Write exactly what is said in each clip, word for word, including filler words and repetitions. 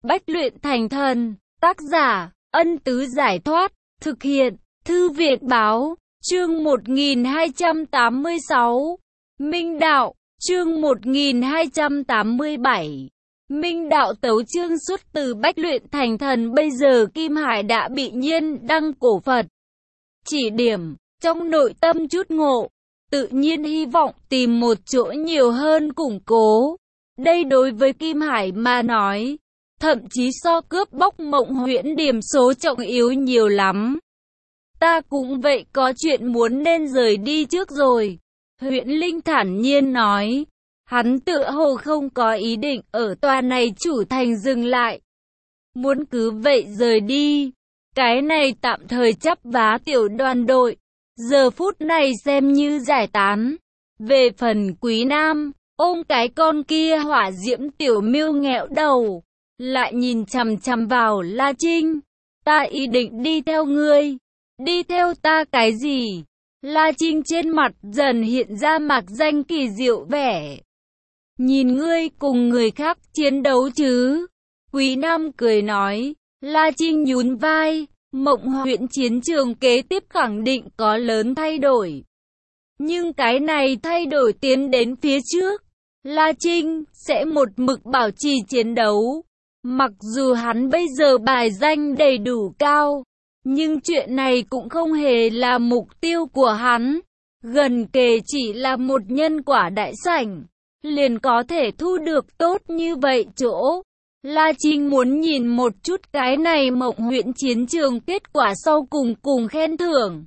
Bách luyện thành thần, tác giả, Ân Tứ Giải Thoát, thực hiện, Thư Viện Báo, chương một nghìn hai trăm tám mươi sáu, Minh Đạo, chương một nghìn hai trăm tám mươi bảy. Minh Đạo tấu chương xuất từ Bách luyện thành thần. Bây giờ Kim Hải đã bị Nhiên Đăng cổ Phật chỉ điểm, trong nội tâm chút ngộ, tự nhiên hy vọng tìm một chỗ nhiều hơn củng cố. Đây đối với Kim Hải mà nói, thậm chí so cướp bóc Mộng Huyễn điểm số trọng yếu nhiều lắm. Ta cũng vậy, có chuyện muốn nên rời đi trước rồi. Huyễn Linh thản nhiên nói. Hắn tựa hồ không có ý định ở tòa này chủ thành dừng lại. Muốn cứ vậy rời đi. Cái này tạm thời chấp vá tiểu đoàn đội. Giờ phút này xem như giải tán. Về phần Quý Nam, ôm cái con kia hỏa diễm tiểu miêu nghẹo đầu. Lại nhìn chằm chằm vào La Trinh. Ta ý định đi theo ngươi. Đi theo ta cái gì? La Trinh trên mặt dần hiện ra mạc danh kỳ diệu vẻ. Nhìn ngươi cùng người khác chiến đấu chứ? Quý Nam cười nói. La Trinh nhún vai. Mộng Huyễn chiến trường kế tiếp khẳng định có lớn thay đổi. Nhưng cái này thay đổi tiến đến phía trước. La Trinh sẽ một mực bảo trì chiến đấu. Mặc dù hắn bây giờ bài danh đầy đủ cao, nhưng chuyện này cũng không hề là mục tiêu của hắn. Gần kề chỉ là một nhân quả đại sảnh, liền có thể thu được tốt như vậy chỗ. La Trinh muốn nhìn một chút cái này Mộng Huyễn chiến trường kết quả sau cùng cùng khen thưởng.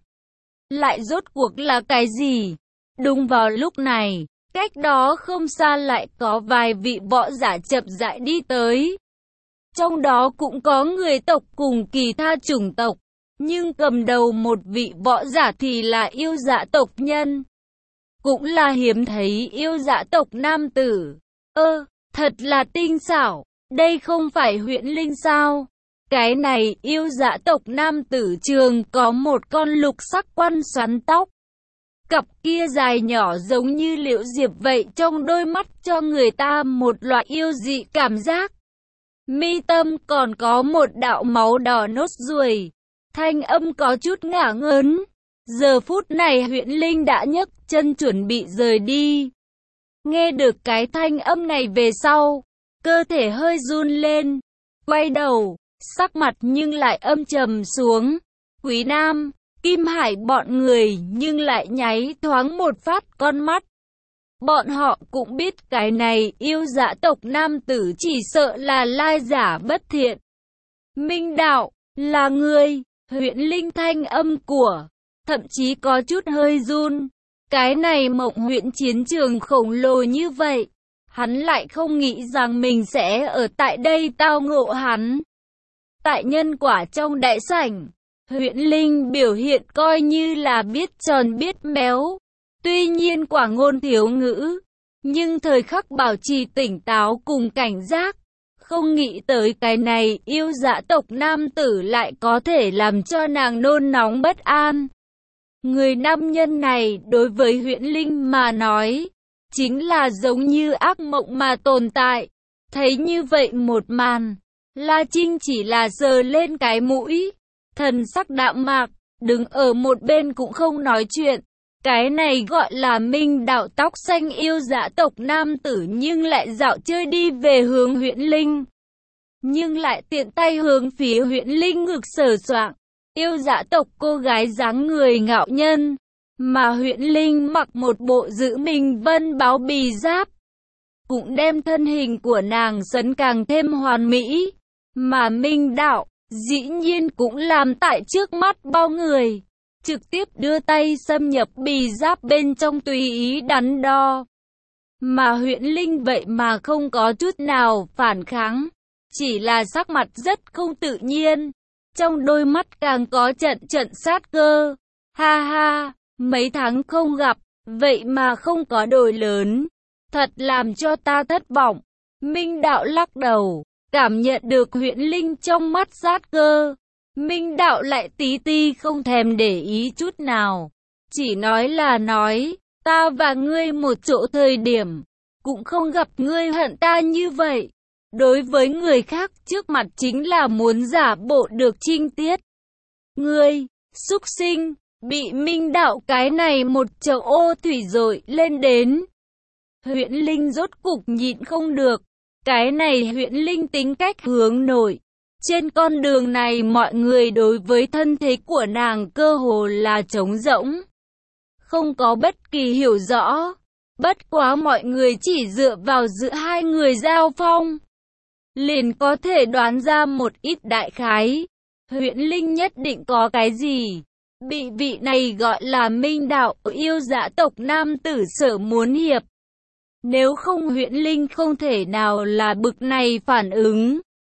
Lại rốt cuộc là cái gì? Đúng vào lúc này, cách đó không xa lại có vài vị võ giả chậm rãi đi tới. Trong đó cũng có người tộc cùng kỳ tha chủng tộc, nhưng cầm đầu một vị võ giả thì là yêu dạ tộc nhân. Cũng là hiếm thấy yêu dạ tộc nam tử. Ơ, thật là tinh xảo, đây không phải Huyễn Linh sao? Cái này yêu dạ tộc nam tử trường có một con lục sắc quan xoắn tóc. Cặp kia dài nhỏ giống như liễu diệp vậy, trong đôi mắt cho người ta một loại yêu dị cảm giác. Mi tâm còn có một đạo máu đỏ nốt ruồi. Thanh âm có chút ngả ngớn. Giờ phút này Huyễn Linh đã nhấc chân chuẩn bị rời đi. Nghe được cái thanh âm này về sau, cơ thể hơi run lên. Quay đầu, sắc mặt nhưng lại âm trầm xuống. Quý Nam, Kim Hải bọn người nhưng lại nháy thoáng một phát con mắt. Bọn họ cũng biết cái này yêu dạ tộc nam tử chỉ sợ là lai giả bất thiện. Minh Đạo, là ngươi. Huyễn Linh thanh âm của, thậm chí có chút hơi run. Cái này Mộng Huyễn chiến trường khổng lồ như vậy, hắn lại không nghĩ rằng mình sẽ ở tại đây tao ngộ hắn. Tại nhân quả trong đại sảnh, Huyễn Linh biểu hiện coi như là biết tròn biết méo. Tuy nhiên quả ngôn thiếu ngữ, nhưng thời khắc bảo trì tỉnh táo cùng cảnh giác. Không nghĩ tới cái này yêu dạ tộc nam tử lại có thể làm cho nàng nôn nóng bất an. Người nam nhân này đối với Huyễn Linh mà nói, chính là giống như ác mộng mà tồn tại. Thấy như vậy một màn, La Trinh chỉ là sờ lên cái mũi, thần sắc đạm mạc, đứng ở một bên cũng không nói chuyện. Cái này gọi là Minh Đạo tóc xanh yêu dạ tộc nam tử nhưng lại dạo chơi đi về hướng Huyễn Linh. Nhưng lại tiện tay hướng phía Huyễn Linh ngực sờ soạng. Yêu dạ tộc cô gái dáng người ngạo nhân, mà Huyễn Linh mặc một bộ giữ mình vân báo bì giáp, cũng đem thân hình của nàng sấn càng thêm hoàn mỹ. Mà Minh Đạo, dĩ nhiên cũng làm tại trước mắt bao người. Trực tiếp đưa tay xâm nhập bì giáp bên trong tùy ý đắn đo. Mà Huyễn Linh vậy mà không có chút nào phản kháng. Chỉ là sắc mặt rất không tự nhiên. Trong đôi mắt càng có trận trận sát cơ. Ha ha, mấy tháng không gặp, vậy mà không có đổi lớn. Thật làm cho ta thất vọng. Minh Đạo lắc đầu, cảm nhận được Huyễn Linh trong mắt sát cơ. Minh Đạo lại tí ti không thèm để ý chút nào. Chỉ nói là nói, ta và ngươi một chỗ thời điểm, cũng không gặp ngươi hận ta như vậy. đối với người khác trước mặt chính là muốn giả bộ được trinh tiết. Ngươi, súc sinh, bị Minh Đạo cái này một chậu ô thủy dội lên đến. Huyễn Linh rốt cục nhịn không được. Cái này Huyễn Linh tính cách hướng nội. Trên con đường này mọi người đối với thân thế của nàng cơ hồ là trống rỗng. Không có bất kỳ hiểu rõ. Bất quá mọi người chỉ dựa vào giữa hai người giao phong, liền có thể đoán ra một ít đại khái. Huyễn Linh nhất định có cái gì. Bị vị này gọi là Minh Đạo yêu dã tộc nam tử sở muốn hiệp. Nếu không Huyễn Linh không thể nào là bực này phản ứng.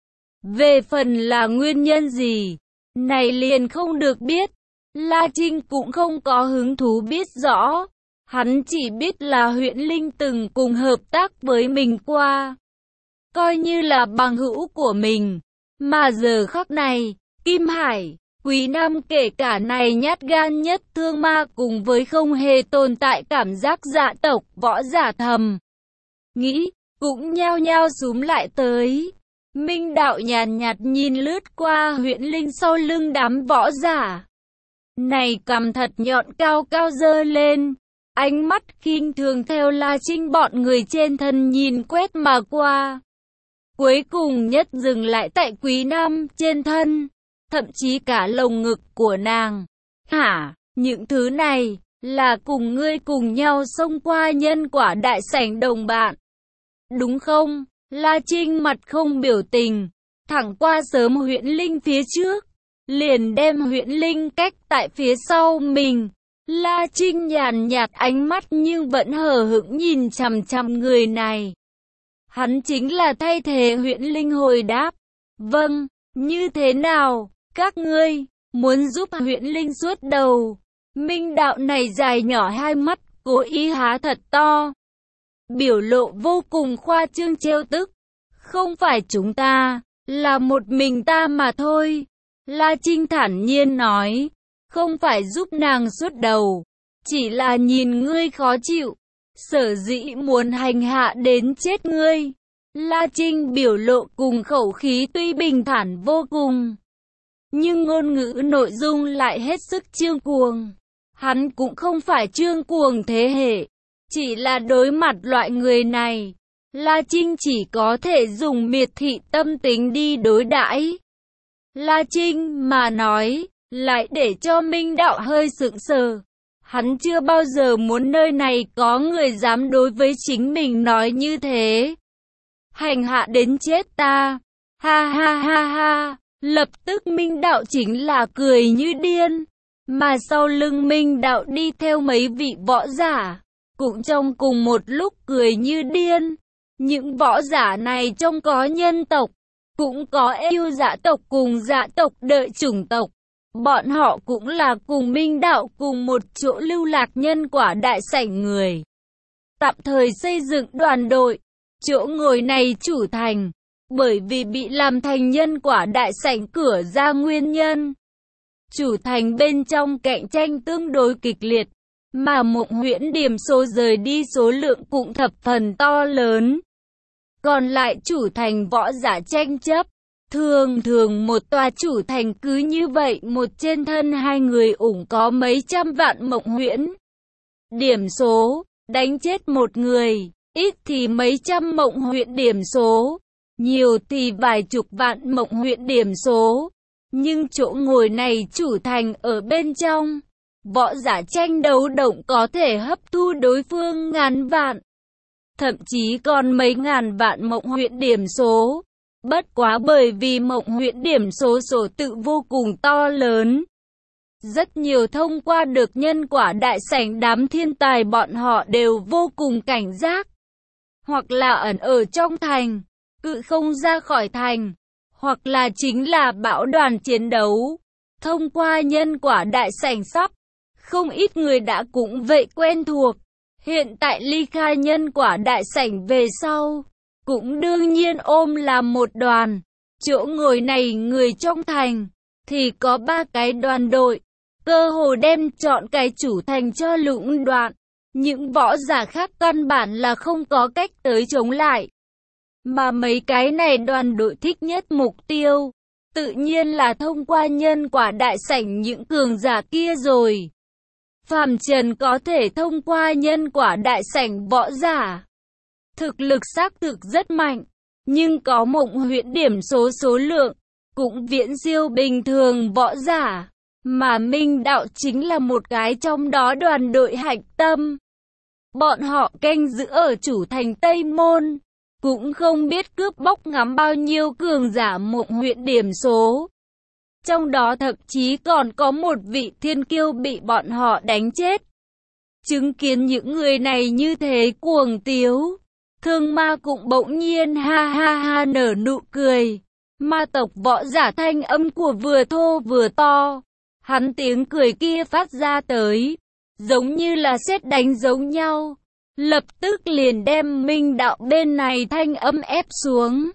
Về phần là nguyên nhân gì, này liền không được biết. La Trinh cũng không có hứng thú biết rõ. Hắn chỉ biết là Huyễn Linh từng cùng hợp tác với mình qua, coi như là bằng hữu của mình. Mà giờ khắc này, Kim Hải, Quý Nam kể cả này nhát gan nhất thương ma cùng với không hề tồn tại cảm giác dạ tộc võ giả thầm nghĩ, cũng nhao nhao xúm lại tới. Minh Đạo nhàn nhạt nhìn lướt qua Huyễn Linh sau lưng đám võ giả. Này cằm thật nhọn cao cao giơ lên, ánh mắt khinh thường theo La Trinh bọn người trên thân nhìn quét mà qua. Cuối cùng nhất dừng lại tại Quý Nam trên thân, thậm chí cả lồng ngực của nàng. Hả, những thứ này, là cùng ngươi cùng nhau xông qua nhân quả đại sảnh đồng bạn. Đúng không? La Trinh mặt không biểu tình, thẳng qua sớm Huyễn Linh phía trước, liền đem Huyễn Linh cách tại phía sau mình. La Trinh nhàn nhạt ánh mắt nhưng vẫn hờ hững nhìn chằm chằm người này. Hắn chính là thay thế Huyễn Linh hồi đáp. Vâng, như thế nào, các ngươi, muốn giúp Huyễn Linh suốt đầu. Minh Đạo này dài nhỏ hai mắt, cố ý há thật to. Biểu lộ vô cùng khoa trương trêu tức. Không phải chúng ta, là một mình ta mà thôi. La Trinh thản nhiên nói. Không phải giúp nàng suốt đầu, chỉ là nhìn ngươi khó chịu, sở dĩ muốn hành hạ đến chết ngươi. La Trinh biểu lộ cùng khẩu khí tuy bình thản vô cùng, nhưng ngôn ngữ nội dung lại hết sức trương cuồng. Hắn cũng không phải trương cuồng thế hệ, chỉ là đối mặt loại người này, La Trinh chỉ có thể dùng miệt thị tâm tính đi đối đãi. La Trinh mà nói, lại để cho Minh Đạo hơi sững sờ. Hắn chưa bao giờ muốn nơi này có người dám đối với chính mình nói như thế. Hành hạ đến chết ta. Ha ha ha ha. Lập tức Minh Đạo chính là cười như điên. Mà sau lưng Minh Đạo đi theo mấy vị võ giả, cũng trong cùng một lúc cười như điên. Những võ giả này trông có nhân tộc, cũng có yêu dã tộc cùng dã tộc đợi chủng tộc. Bọn họ cũng là cùng Minh Đạo cùng một chỗ lưu lạc nhân quả đại sảnh người. Tạm thời xây dựng đoàn đội, chỗ ngồi này chủ thành, bởi vì bị làm thành nhân quả đại sảnh cửa ra nguyên nhân. Chủ thành bên trong cạnh tranh tương đối kịch liệt, mà Mộng Huyễn điểm số rời đi số lượng cũng thập phần to lớn. Còn lại chủ thành võ giả tranh chấp. Thường thường một tòa chủ thành cứ như vậy một trên thân hai người ủng có mấy trăm vạn Mộng Huyễn điểm số, đánh chết một người, ít thì mấy trăm Mộng Huyễn điểm số, nhiều thì vài chục vạn Mộng Huyễn điểm số. Nhưng chỗ ngồi này chủ thành ở bên trong, võ giả tranh đấu động có thể hấp thu đối phương ngàn vạn, thậm chí còn mấy ngàn vạn Mộng Huyễn điểm số. Bất quá bởi vì Mộng Huyễn điểm số số tự vô cùng to lớn, rất nhiều thông qua được nhân quả đại sảnh đám thiên tài bọn họ đều vô cùng cảnh giác, hoặc là ẩn ở trong thành, cự không ra khỏi thành, hoặc là chính là bão đoàn chiến đấu. Thông qua nhân quả đại sảnh sắp, không ít người đã cũng vậy quen thuộc. Hiện tại ly khai nhân quả đại sảnh về sau, cũng đương nhiên ôm là một đoàn. Chỗ ngồi này người trong thành, thì có ba cái đoàn đội, cơ hồ đem chọn cái chủ thành cho lũng đoạn. Những võ giả khác căn bản là không có cách tới chống lại. Mà mấy cái này đoàn đội thích nhất mục tiêu, tự nhiên là thông qua nhân quả đại sảnh những cường giả kia rồi. Phàm trần có thể thông qua nhân quả đại sảnh võ giả. Thực lực xác thực rất mạnh, nhưng có mộng huyễn điểm số số lượng, cũng viễn siêu bình thường võ giả. Mà Minh Đạo chính là một cái trong đó đoàn đội hạch tâm. Bọn họ canh giữ ở chủ thành Tây Môn, cũng không biết cướp bóc ngắm bao nhiêu cường giả mộng huyễn điểm số. Trong đó thậm chí còn có một vị thiên kiêu bị bọn họ đánh chết. Chứng kiến những người này như thế cuồng tiếu, Thương Ma cũng bỗng nhiên ha ha ha nở nụ cười. Ma tộc võ giả thanh âm của vừa thô vừa to. Hắn tiếng cười kia phát ra tới, giống như là sét đánh giống nhau. Lập tức liền đem Minh Đạo bên này thanh âm ép xuống.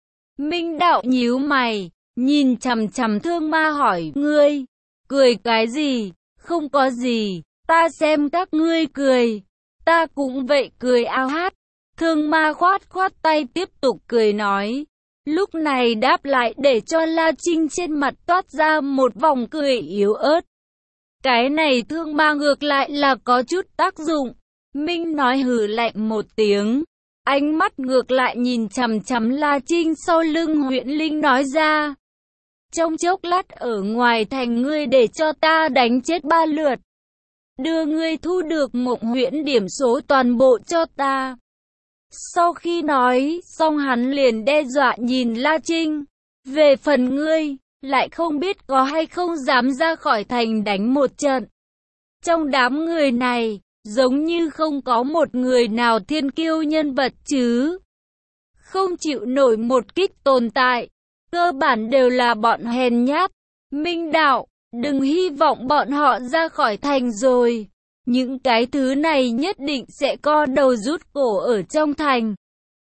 Minh Đạo nhíu mày, nhìn chằm chằm Thương Ma hỏi, ngươi, cười cái gì? Không có gì, ta xem các ngươi cười, ta cũng vậy cười ao hát. Thương Ma khoát khoát tay tiếp tục cười nói. Lúc này đáp lại để cho La Trinh trên mặt toát ra một vòng cười yếu ớt. Cái này Thương Ma ngược lại là có chút tác dụng. Minh nói hừ lạnh một tiếng, ánh mắt ngược lại nhìn chằm chằm La Trinh sau lưng Huyễn Linh nói ra. Trong chốc lát ở ngoài thành ngươi để cho ta đánh chết ba lượt. Đưa ngươi thu được mộng huyễn điểm số toàn bộ cho ta. Sau khi nói xong hắn liền đe dọa nhìn La Trinh. Về phần ngươi, lại không biết có hay không dám ra khỏi thành đánh một trận. Trong đám người này, giống như không có một người nào thiên kiêu nhân vật chứ. Không chịu nổi một kích tồn tại. Cơ bản đều là bọn hèn nhát. Minh Đạo, đừng hy vọng bọn họ ra khỏi thành rồi. Những cái thứ này nhất định sẽ co đầu rút cổ ở trong thành.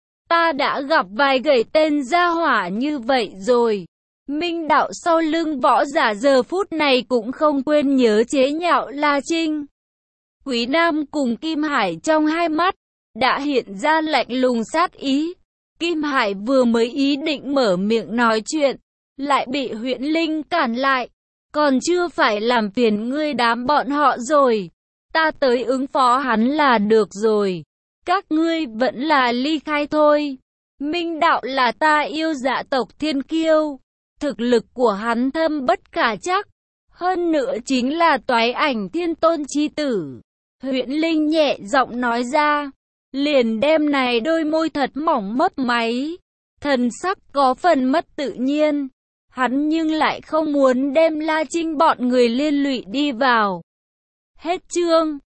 Ta đã gặp vài gầy tên gia hỏa như vậy rồi. Minh Đạo sau lưng võ giả giờ phút này cũng không quên nhớ chế nhạo La Trinh. Quý Nam cùng Kim Hải trong hai mắt đã hiện ra lạnh lùng sát ý. Kim Hải vừa mới ý định mở miệng nói chuyện, lại bị Huyễn Linh cản lại. Còn chưa phải làm phiền ngươi đám bọn họ rồi. Ta tới ứng phó hắn là được rồi. Các ngươi vẫn là ly khai thôi. Minh Đạo là ta yêu dạ tộc thiên kiêu. Thực lực của hắn thâm bất khả chắc. Hơn nữa chính là toái ảnh thiên tôn chi tử. Huyễn Linh nhẹ giọng nói ra. Liền đem này đôi môi thật mỏng mấp máy. Thần sắc có phần mất tự nhiên. Hắn nhưng lại không muốn đem La Trinh bọn người liên lụy đi vào. Hết chương.